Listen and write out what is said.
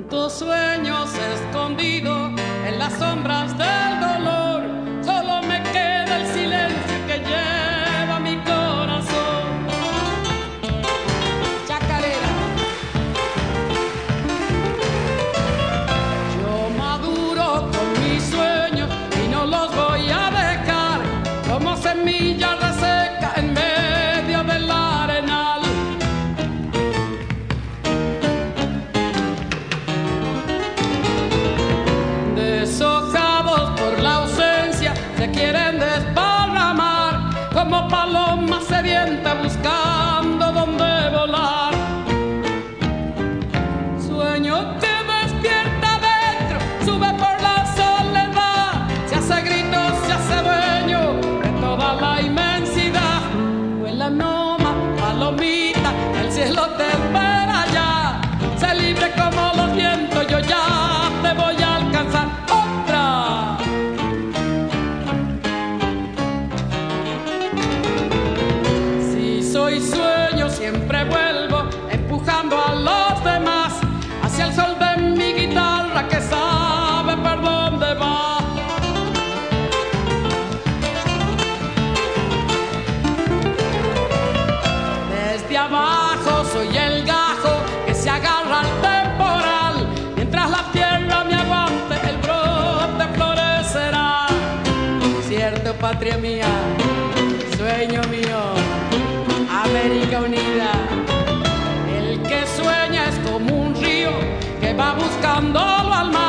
Tus sueños escondidos en las sombras del dolor, solo me queda el silencio que lleva mi corazón. Chacarera. Yo maduro con mis sueños y no los voy a dejar como semilla reseca en medio del arenal. Socavados por la ausencia, se quieren desparramar como palomas sedientas buscando dónde volar. Sueño que despierta dentro, sube por la soledad, se hace grito, se hace dueño de toda la inmensidad. Vuela noma, palomita, el cielo te espera ya, sé libre como los vientos, yo ya te voy a alcanzar. Soy sueño, siempre vuelvo empujando a los demás hacia el sol de mi guitarra que sabe por dónde va. Desde abajo soy el gajo que se agarra al temporal, mientras la tierra me aguante el brote florecerá. Cierto, patria mía, sueño mío, América unida. El que sueña es como un río que va buscándolo al mar.